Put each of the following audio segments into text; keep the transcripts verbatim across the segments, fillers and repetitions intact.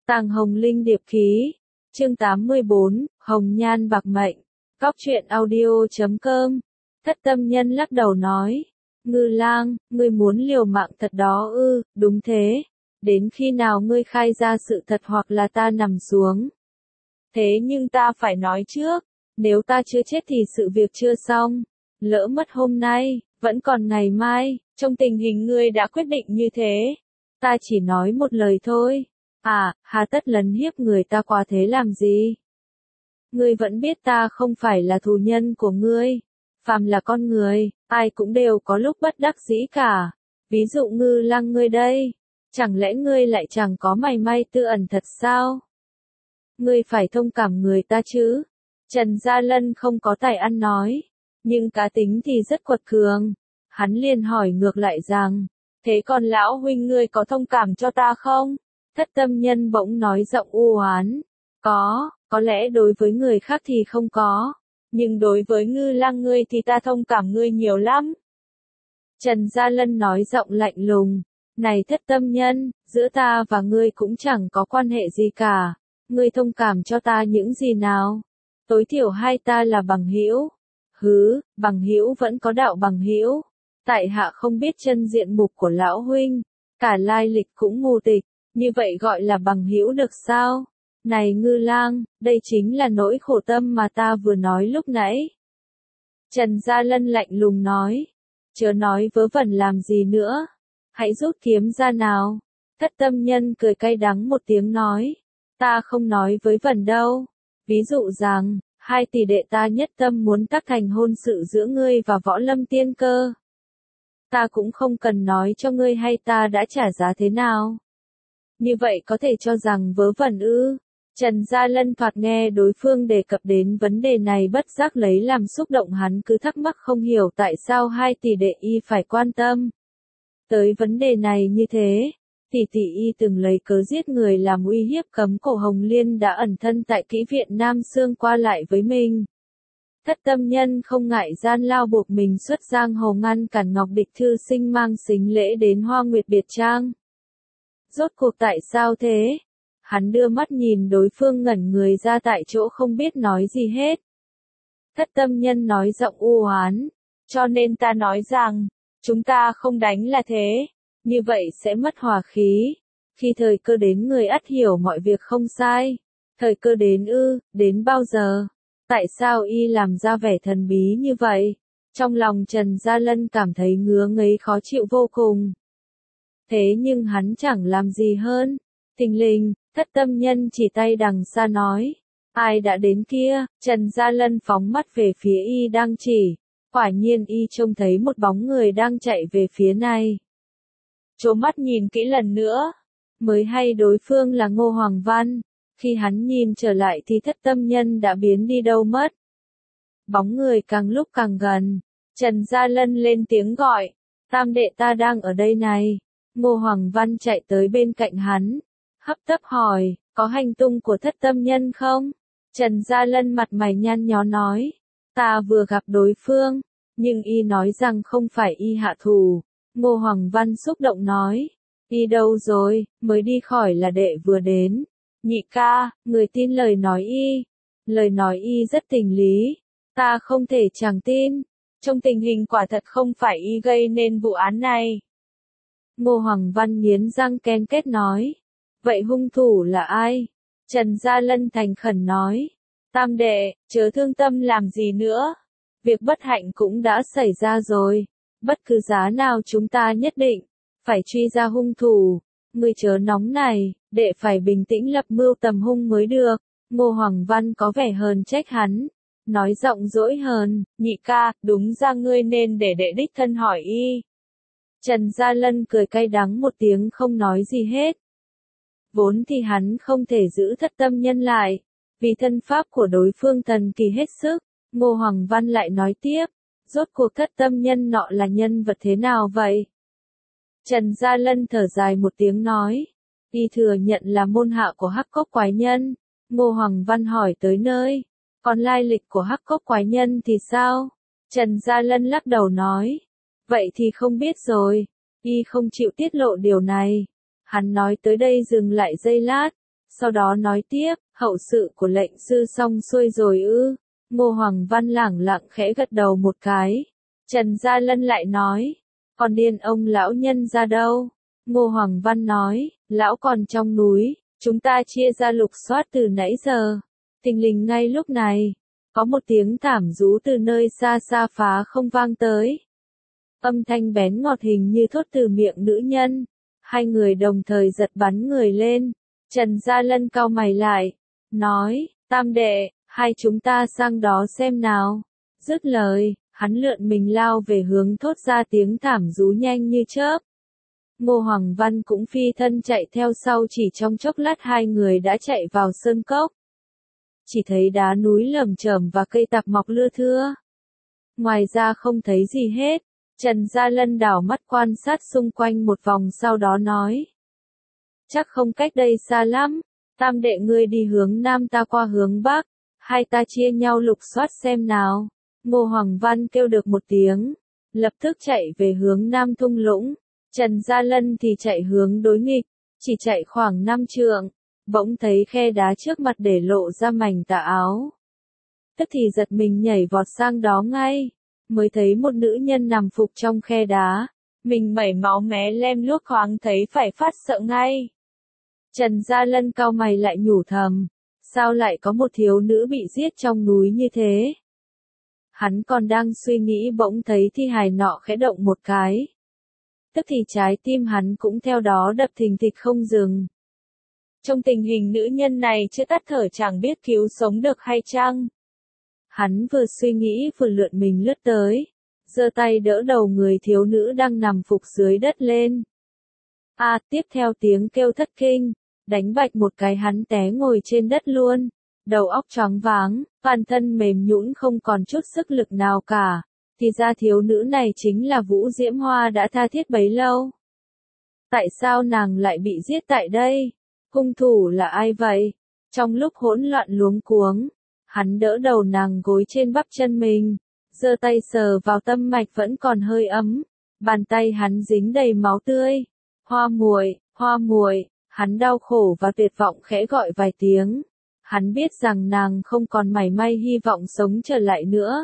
Tàng Hồng Linh Điệp Ký, chương tám mươi bốn, Hồng Nhan Bạc Mệnh, Cóc truyện audio chấm com. Thất tâm nhân lắc đầu nói, Ngư Lang, ngươi muốn liều mạng thật đó ư? Đúng thế, đến khi nào ngươi khai ra sự thật hoặc là ta nằm xuống. Thế nhưng ta phải nói trước, nếu ta chưa chết thì sự việc chưa xong, lỡ mất hôm nay, vẫn còn ngày mai, trong tình hình ngươi đã quyết định như thế. Ta chỉ nói một lời thôi. À, hà tất lấn hiếp người ta quá thế làm gì? Ngươi vẫn biết ta không phải là thù nhân của ngươi. Phàm là con người, ai cũng đều có lúc bất đắc dĩ cả. Ví dụ Ngư Lang ngươi đây, chẳng lẽ ngươi lại chẳng có mảy may tư ẩn thật sao? Ngươi phải thông cảm người ta chứ. Trần Gia Lân không có tài ăn nói, nhưng cá tính thì rất quật cường. Hắn liền hỏi ngược lại rằng, thế còn lão huynh ngươi có thông cảm cho ta không? Thất tâm nhân bỗng nói giọng u oán, có, có lẽ đối với người khác thì không có, nhưng đối với Ngư Lang ngươi thì ta thông cảm ngươi nhiều lắm. Trần Gia Lân nói giọng lạnh lùng, này thất tâm nhân, giữa ta và ngươi cũng chẳng có quan hệ gì cả, ngươi thông cảm cho ta những gì nào? Tối thiểu hai ta là bằng hữu. Hứ, bằng hữu vẫn có đạo bằng hữu. Tại hạ không biết chân diện mục của lão huynh, cả lai lịch cũng mù tịch, như vậy gọi là bằng hữu được sao? Này Ngư Lang, đây chính là nỗi khổ tâm mà ta vừa nói lúc nãy. Trần Gia Lân lạnh lùng nói, chớ nói vớ vẩn làm gì nữa, hãy rút kiếm ra nào. Thất tâm nhân cười cay đắng một tiếng nói, ta không nói với vẩn đâu. Ví dụ rằng, hai tỷ đệ ta nhất tâm muốn tác thành hôn sự giữa ngươi và Võ Lâm Tiên Cơ. Ta cũng không cần nói cho ngươi hay ta đã trả giá thế nào. Như vậy có thể cho rằng vớ vẩn ư? Trần Gia Lân thoạt nghe đối phương đề cập đến vấn đề này bất giác lấy làm xúc động, hắn cứ thắc mắc không hiểu tại sao hai tỷ đệ y phải quan tâm tới vấn đề này như thế. Tỷ tỷ y từng lấy cớ giết người làm uy hiếp cấm cổ Hồng Liên đã ẩn thân tại kỹ viện Nam Sương qua lại với mình. Thất tâm nhân không ngại gian lao buộc mình xuất giang hồ ngăn cản Ngọc Địch thư sinh mang sính lễ đến Hoa Nguyệt Biệt Trang. Rốt cuộc tại sao thế? Hắn đưa mắt nhìn đối phương ngẩn người ra tại chỗ không biết nói gì hết. Thất tâm nhân nói giọng u oán, cho nên ta nói rằng, chúng ta không đánh là thế, như vậy sẽ mất hòa khí. Khi thời cơ đến người ắt hiểu mọi việc không sai. Thời cơ đến ư, đến bao giờ? Tại sao y làm ra vẻ thần bí như vậy? Trong lòng Trần Gia Lân cảm thấy ngứa ngấy khó chịu vô cùng. Thế nhưng hắn chẳng làm gì hơn. Thình lình, thất tâm nhân chỉ tay đằng xa nói, ai đã đến kia? Trần Gia Lân phóng mắt về phía y đang chỉ. Quả nhiên y trông thấy một bóng người đang chạy về phía này. Chố mắt nhìn kỹ lần nữa, mới hay đối phương là Ngô Hoàng Văn. Khi hắn nhìn trở lại thì thất tâm nhân đã biến đi đâu mất. Bóng người càng lúc càng gần, Trần Gia Lân lên tiếng gọi, tam đệ ta đang ở đây này. Ngô Hoàng Văn chạy tới bên cạnh hắn, hấp tấp hỏi, có hành tung của thất tâm nhân không? Trần Gia Lân mặt mày nhăn nhó nói, ta vừa gặp đối phương, nhưng y nói rằng không phải y hạ thủ. Ngô Hoàng Văn xúc động nói, y đâu rồi, mới đi khỏi là đệ vừa đến. Nhị ca, người tin lời nói y. Lời nói y rất tình lý. Ta không thể chẳng tin. Trong tình hình quả thật không phải y gây nên vụ án này. Ngô Hoàng Văn nghiến răng ken kết nói. Vậy hung thủ là ai? Trần Gia Lân thành khẩn nói. Tam đệ, chớ thương tâm làm gì nữa. Việc bất hạnh cũng đã xảy ra rồi. Bất cứ giá nào chúng ta nhất định phải truy ra hung thủ. Ngươi chớ nóng này, đệ phải bình tĩnh lập mưu tầm hung mới được. Ngô Hoàng Văn có vẻ hờn trách hắn, nói giọng dỗi hờn, nhị ca, đúng ra ngươi nên để đệ đích thân hỏi y. Trần Gia Lân cười cay đắng một tiếng không nói gì hết. Vốn thì hắn không thể giữ thất tâm nhân lại, vì thân pháp của đối phương thần kỳ hết sức. Ngô Hoàng Văn lại nói tiếp, rốt cuộc thất tâm nhân nọ là nhân vật thế nào vậy? Trần Gia Lân thở dài một tiếng nói, y thừa nhận là môn hạ của Hắc Cốc Quái Nhân. Ngô Hoàng Văn hỏi tới nơi, còn lai lịch của Hắc Cốc Quái Nhân thì sao? Trần Gia Lân lắc đầu nói, vậy thì không biết rồi, y không chịu tiết lộ điều này. Hắn nói tới đây dừng lại giây lát, sau đó nói tiếp, hậu sự của lệnh sư xong xuôi rồi ư. Ngô Hoàng Văn lẳng lặng khẽ gật đầu một cái. Trần Gia Lân lại nói, còn điên ông lão nhân ra đâu? Ngô Hoàng Văn nói, lão còn trong núi, chúng ta chia ra lục soát từ nãy giờ. Thình lình ngay lúc này, có một tiếng thảm rú từ nơi xa xa phá không vang tới. Âm thanh bén ngọt hình như thốt từ miệng nữ nhân. Hai người đồng thời giật bắn người lên. Trần Gia Lân cau mày lại, nói, tam đệ, hai chúng ta sang đó xem nào. Dứt lời, hắn lượn mình lao về hướng thốt ra tiếng thảm rú nhanh như chớp. Ngô Hoàng Văn cũng phi thân chạy theo sau, chỉ trong chốc lát hai người đã chạy vào sơn cốc. Chỉ thấy đá núi lởm chởm và cây tạp mọc lưa thưa. Ngoài ra không thấy gì hết. Trần Gia Lân đảo mắt quan sát xung quanh một vòng sau đó nói. Chắc không cách đây xa lắm, tam đệ ngươi đi hướng nam ta qua hướng bắc, hai ta chia nhau lục soát xem nào. Ngô Hoàng Văn kêu được một tiếng, lập tức chạy về hướng nam thung lũng. Trần Gia Lân thì chạy hướng đối nghịch, chỉ chạy khoảng năm trượng, bỗng thấy khe đá trước mặt để lộ ra mảnh tà áo. Tức thì giật mình nhảy vọt sang đó ngay, mới thấy một nữ nhân nằm phục trong khe đá, mình mẩy máu mé lem luốc thoáng thấy phải phát sợ ngay. Trần Gia Lân cau mày lại nhủ thầm, sao lại có một thiếu nữ bị giết trong núi như thế? Hắn còn đang suy nghĩ bỗng thấy thi hài nọ khẽ động một cái. Tức thì trái tim hắn cũng theo đó đập thình thịch không dừng. Trong tình hình nữ nhân này chưa tắt thở chẳng biết cứu sống được hay chăng? Hắn vừa suy nghĩ vừa lượn mình lướt tới, giơ tay đỡ đầu người thiếu nữ đang nằm phục dưới đất lên. A, à, tiếp theo tiếng kêu thất kinh, đánh bạch một cái hắn té ngồi trên đất luôn, đầu óc choáng váng, toàn thân mềm nhũn không còn chút sức lực nào cả. Thì ra thiếu nữ này chính là Vũ Diễm Hoa đã tha thiết bấy lâu. Tại sao nàng lại bị giết tại đây? Hung thủ là ai vậy? Trong lúc hỗn loạn luống cuống, hắn đỡ đầu nàng gối trên bắp chân mình, giơ tay sờ vào tâm mạch vẫn còn hơi ấm, bàn tay hắn dính đầy máu tươi. Hoa muội, hoa muội, hắn đau khổ và tuyệt vọng khẽ gọi vài tiếng. Hắn biết rằng nàng không còn mảy may hy vọng sống trở lại nữa.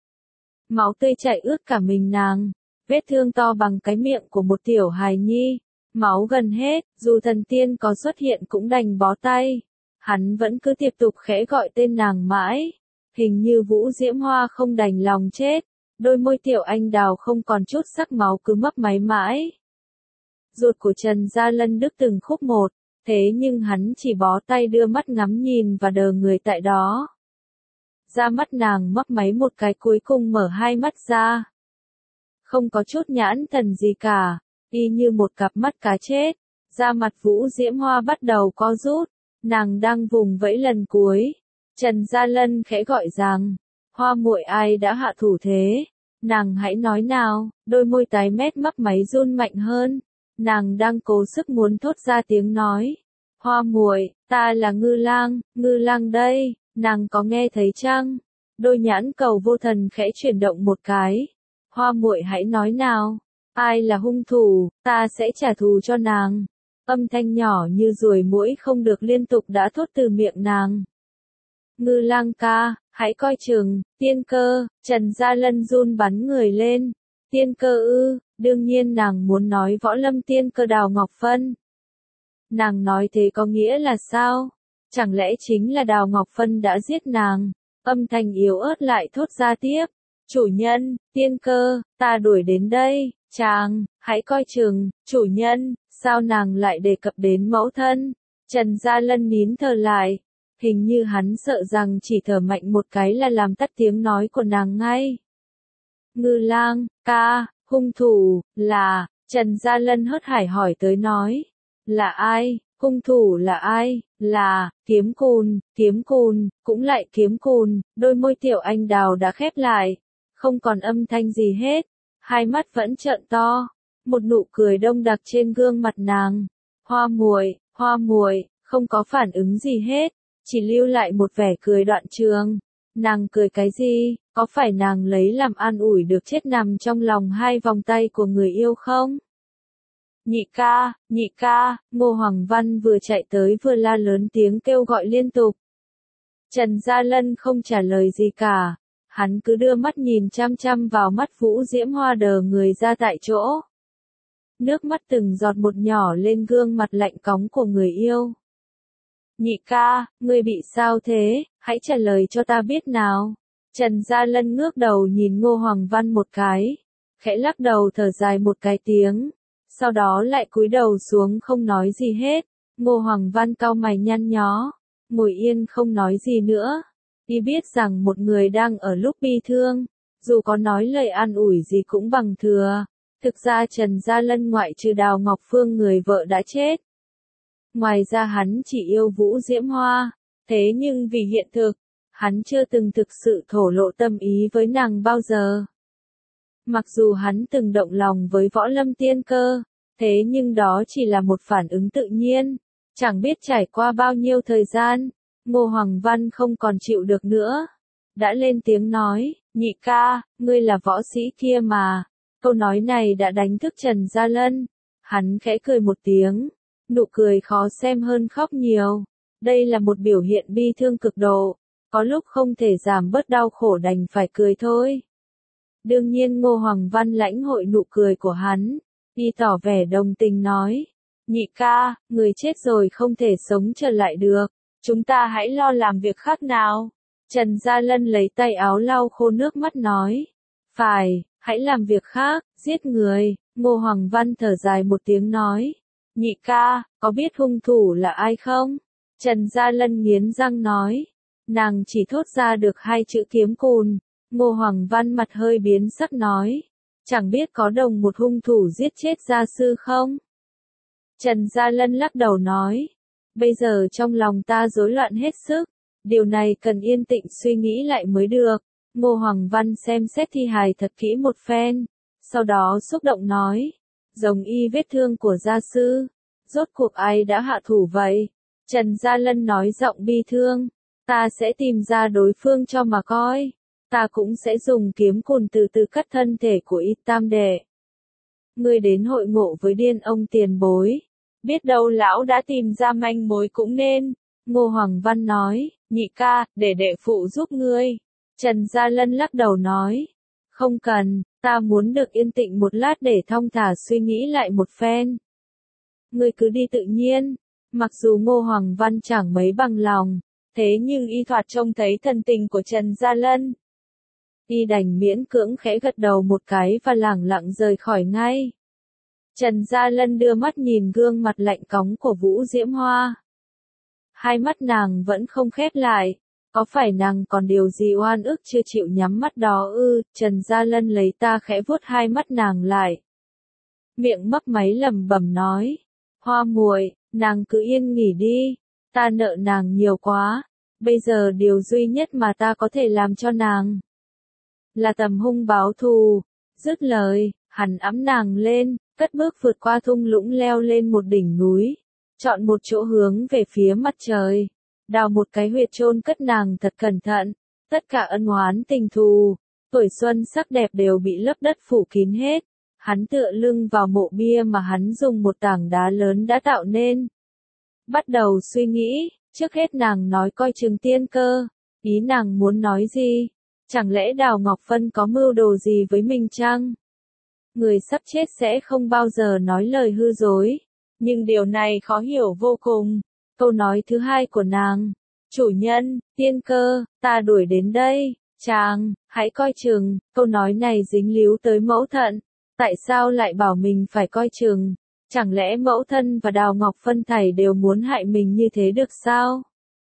Máu tươi chảy ướt cả mình nàng, vết thương to bằng cái miệng của một tiểu hài nhi, máu gần hết, dù thần tiên có xuất hiện cũng đành bó tay. Hắn vẫn cứ tiếp tục khẽ gọi tên nàng mãi, hình như Vũ Diễm Hoa không đành lòng chết, đôi môi tiểu anh đào không còn chút sắc máu cứ mấp máy mãi. Ruột của Trần Gia Lân đứt từng khúc một, thế nhưng hắn chỉ bó tay đưa mắt ngắm nhìn và đờ người tại đó. Da mắt nàng mấp máy một cái cuối cùng mở hai mắt ra. Không có chút nhãn thần gì cả, y như một cặp mắt cá chết. Da mặt Vũ Diễm Hoa bắt đầu co rút, nàng đang vùng vẫy lần cuối. Trần Gia Lân khẽ gọi rằng, Hoa muội ai đã hạ thủ thế? Nàng hãy nói nào, đôi môi tái mét mấp máy run mạnh hơn. Nàng đang cố sức muốn thốt ra tiếng nói. Hoa muội, ta là Ngư Lang, Ngư Lang đây. Nàng có nghe thấy chăng? Đôi nhãn cầu vô thần khẽ chuyển động một cái. Hoa muội hãy nói nào, ai là hung thủ, ta sẽ trả thù cho nàng. Âm thanh nhỏ như ruồi muỗi không được liên tục đã thốt từ miệng nàng. Ngư Lang ca, hãy coi chừng, Tiên Cơ. Trần Gia Lân run bắn người lên. Tiên Cơ ư? Đương nhiên nàng muốn nói Võ Lâm Tiên Cơ Đào Ngọc Phân. Nàng nói thế có nghĩa là sao? Chẳng lẽ chính là Đào Ngọc Phân đã giết nàng? Âm thanh yếu ớt lại thốt ra tiếp. Chủ nhân, Tiên Cơ, ta đuổi đến đây, chàng, hãy coi chừng, chủ nhân, sao nàng lại đề cập đến mẫu thân? Trần Gia Lân nín thở lại, hình như hắn sợ rằng chỉ thở mạnh một cái là làm tắt tiếng nói của nàng ngay. Ngư Lang, ca, hung thủ, là, Trần Gia Lân hớt hải hỏi tới nói. Là ai? Hung thủ là ai? Là, Kiếm Cùn, Kiếm Cùn, cũng lại Kiếm Cùn. Đôi môi tiểu anh đào đã khép lại, không còn âm thanh gì hết, hai mắt vẫn trợn to, một nụ cười đông đặc trên gương mặt nàng. Hoa muội, hoa muội, không có phản ứng gì hết, chỉ lưu lại một vẻ cười đoạn trường. Nàng cười cái gì? Có phải nàng lấy làm an ủi được chết nằm trong lòng hai vòng tay của người yêu không? Nhị ca, nhị ca, Ngô Hoàng Văn vừa chạy tới vừa la lớn tiếng kêu gọi liên tục. Trần Gia Lân không trả lời gì cả, hắn cứ đưa mắt nhìn chăm chăm vào mắt Vũ Diễm Hoa đờ người ra tại chỗ. Nước mắt từng giọt một nhỏ lên gương mặt lạnh cóng của người yêu. Nhị ca, ngươi bị sao thế, hãy trả lời cho ta biết nào. Trần Gia Lân ngước đầu nhìn Ngô Hoàng Văn một cái, khẽ lắc đầu thở dài một cái tiếng, sau đó lại cúi đầu xuống không nói gì hết. Ngô Hoàng Văn cau mày nhăn nhó, ngồi yên không nói gì nữa. Y biết rằng một người đang ở lúc bi thương, dù có nói lời an ủi gì cũng bằng thừa. Thực ra Trần Gia Lân ngoại trừ Đào Ngọc Phương người vợ đã chết. Ngoài ra hắn chỉ yêu Vũ Diễm Hoa, thế nhưng vì hiện thực, hắn chưa từng thực sự thổ lộ tâm ý với nàng bao giờ. Mặc dù hắn từng động lòng với Võ Lâm Tiên Cơ, thế nhưng đó chỉ là một phản ứng tự nhiên. Chẳng biết trải qua bao nhiêu thời gian, Ngô Hoàng Văn không còn chịu được nữa. Đã lên tiếng nói, nhị ca, ngươi là võ sĩ kia mà. Câu nói này đã đánh thức Trần Gia Lân. Hắn khẽ cười một tiếng, nụ cười khó xem hơn khóc nhiều. Đây là một biểu hiện bi thương cực độ, có lúc không thể giảm bớt đau khổ đành phải cười thôi. Đương nhiên Ngô Hoàng Văn lãnh hội nụ cười của hắn, y tỏ vẻ đồng tình nói, nhị ca, người chết rồi không thể sống trở lại được, chúng ta hãy lo làm việc khác nào. Trần Gia Lân lấy tay áo lau khô nước mắt nói, phải, hãy làm việc khác, giết người. Ngô Hoàng Văn thở dài một tiếng nói, nhị ca, có biết hung thủ là ai không? Trần Gia Lân nghiến răng nói, nàng chỉ thốt ra được hai chữ kiếm cùn. Ngô Hoàng Văn mặt hơi biến sắc nói, chẳng biết có đồng một hung thủ giết chết gia sư không? Trần Gia Lân lắc đầu nói, bây giờ trong lòng ta rối loạn hết sức, điều này cần yên tĩnh suy nghĩ lại mới được. Ngô Hoàng Văn xem xét thi hài thật kỹ một phen, sau đó xúc động nói, giống y vết thương của gia sư, rốt cuộc ai đã hạ thủ vậy? Trần Gia Lân nói giọng bi thương, ta sẽ tìm ra đối phương cho mà coi, ta cũng sẽ dùng kiếm cùn từ từ cắt thân thể của y tam đệ. Ngươi đến hội ngộ với điên ông tiền bối, biết đâu lão đã tìm ra manh mối cũng nên. Ngô Hoàng Văn nói, nhị ca, để đệ phụ giúp ngươi. Trần Gia Lân lắc đầu nói, không cần, ta muốn được yên tĩnh một lát để thong thả suy nghĩ lại một phen. Ngươi cứ đi tự nhiên. Mặc dù Ngô Hoàng Văn chẳng mấy bằng lòng, thế nhưng y thoạt trông thấy thần tình của Trần Gia Lân. Y đành miễn cưỡng khẽ gật đầu một cái và lẳng lặng rời khỏi ngay. Trần Gia Lân đưa mắt nhìn gương mặt lạnh cóng của Vũ Diễm Hoa. Hai mắt nàng vẫn không khép lại, có phải nàng còn điều gì oan ức chưa chịu nhắm mắt đó ư? Trần Gia Lân lấy ta khẽ vuốt hai mắt nàng lại. Miệng mấp máy lẩm bẩm nói, Hoa muội, nàng cứ yên nghỉ đi, ta nợ nàng nhiều quá, bây giờ điều duy nhất mà ta có thể làm cho nàng là tầm hung báo thù. Dứt lời, hắn ẵm nàng lên, cất bước vượt qua thung lũng leo lên một đỉnh núi, chọn một chỗ hướng về phía mặt trời, đào một cái huyệt chôn cất nàng thật cẩn thận. Tất cả ân oán tình thù, tuổi xuân sắc đẹp đều bị lấp đất phủ kín hết. Hắn tựa lưng vào mộ bia mà hắn dùng một tảng đá lớn đã tạo nên. Bắt đầu suy nghĩ, trước hết nàng nói coi chừng Tiên Cơ, ý nàng muốn nói gì? Chẳng lẽ Đào Ngọc Phân có mưu đồ gì với mình chăng? Người sắp chết sẽ không bao giờ nói lời hư dối, nhưng điều này khó hiểu vô cùng. Câu nói thứ hai của nàng, chủ nhân, Tiên Cơ, ta đuổi đến đây, chàng, hãy coi chừng. Câu nói này dính líu tới mẫu thân. Tại sao lại bảo mình phải coi chừng? Chẳng lẽ mẫu thân và Đào Ngọc Phân thảy đều muốn hại mình như thế được sao?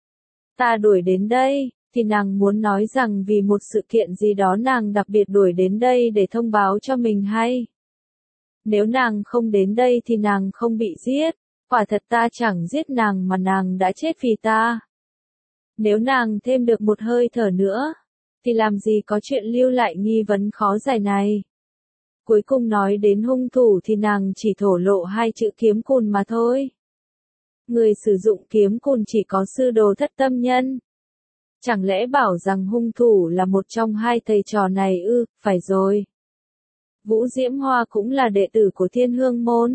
Ta đuổi đến đây, thì nàng muốn nói rằng vì một sự kiện gì đó nàng đặc biệt đuổi đến đây để thông báo cho mình hay? Nếu nàng không đến đây thì nàng không bị giết, quả thật ta chẳng giết nàng mà nàng đã chết vì ta. Nếu nàng thêm được một hơi thở nữa, thì làm gì có chuyện lưu lại nghi vấn khó giải này. Cuối cùng nói đến hung thủ thì nàng chỉ thổ lộ hai chữ kiếm cùn mà thôi. Người sử dụng kiếm cùn chỉ có sư đồ Thất Tâm Nhân. Chẳng lẽ bảo rằng hung thủ là một trong hai thầy trò này ư? Phải rồi. Vũ Diễm Hoa cũng là đệ tử của Thiên Hương Môn.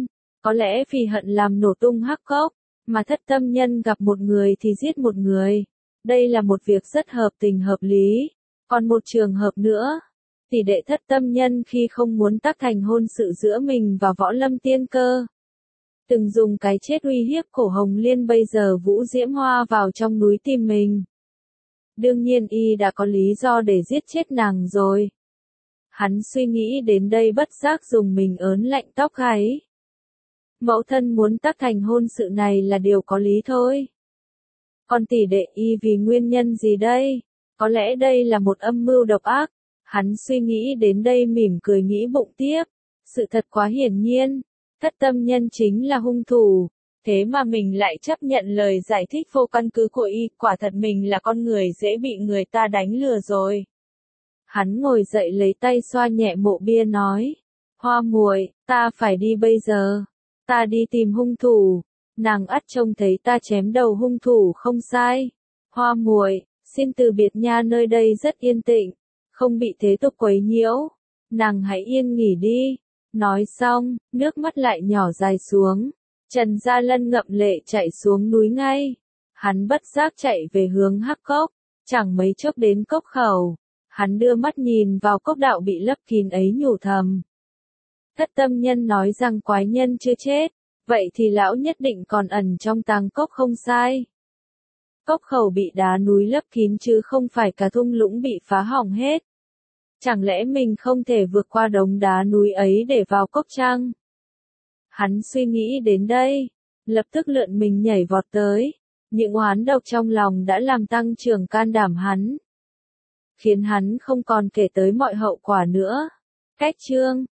Có lẽ vì hận làm nổ tung hắc cốc, mà thất tâm nhân gặp một người thì giết một người. Đây là một việc rất hợp tình hợp lý. Còn một trường hợp nữa, tỷ đệ thất tâm nhân khi không muốn tác thành hôn sự giữa mình và Võ Lâm Tiên Cơ, từng dùng cái chết uy hiếp cổ Hồng Liên bây giờ Vũ Diễm Hoa vào trong núi tìm mình. Đương nhiên y đã có lý do để giết chết nàng rồi. Hắn suy nghĩ đến đây bất giác dùng mình ớn lạnh tóc gáy. Mẫu thân muốn tác thành hôn sự này là điều có lý thôi. Còn tỷ đệ y vì nguyên nhân gì đây? Có lẽ đây là một âm mưu độc ác. Hắn suy nghĩ đến đây mỉm cười nghĩ bụng tiếp. Sự thật quá hiển nhiên. Thất tâm nhân chính là hung thủ. Thế mà mình lại chấp nhận lời giải thích vô căn cứ của y. Quả thật mình là con người dễ bị người ta đánh lừa rồi. Hắn ngồi dậy lấy tay xoa nhẹ mộ bia nói. Hoa muội, ta phải đi bây giờ. Ta đi tìm hung thủ. Nàng ắt trông thấy ta chém đầu hung thủ không sai. Hoa muội, xin từ biệt nha, nơi đây rất yên tĩnh, không bị thế tục quấy nhiễu. Nàng hãy yên nghỉ đi. Nói xong, nước mắt lại nhỏ dài xuống. Trần Gia Lân ngậm lệ chạy xuống núi ngay. Hắn bất giác chạy về hướng hắc cốc. Chẳng mấy chốc đến cốc khẩu. Hắn đưa mắt nhìn vào cốc đạo bị lấp kín ấy nhủ thầm. Thất tâm nhân nói rằng quái nhân chưa chết. Vậy thì lão nhất định còn ẩn trong tàng cốc không sai. Cốc khẩu bị đá núi lấp kín chứ không phải cả thung lũng bị phá hỏng hết. Chẳng lẽ mình không thể vượt qua đống đá núi ấy để vào cốc chăng? Hắn suy nghĩ đến đây, lập tức lượn mình nhảy vọt tới. Những oán độc trong lòng đã làm tăng trưởng can đảm hắn, khiến hắn không còn kể tới mọi hậu quả nữa. Cách chương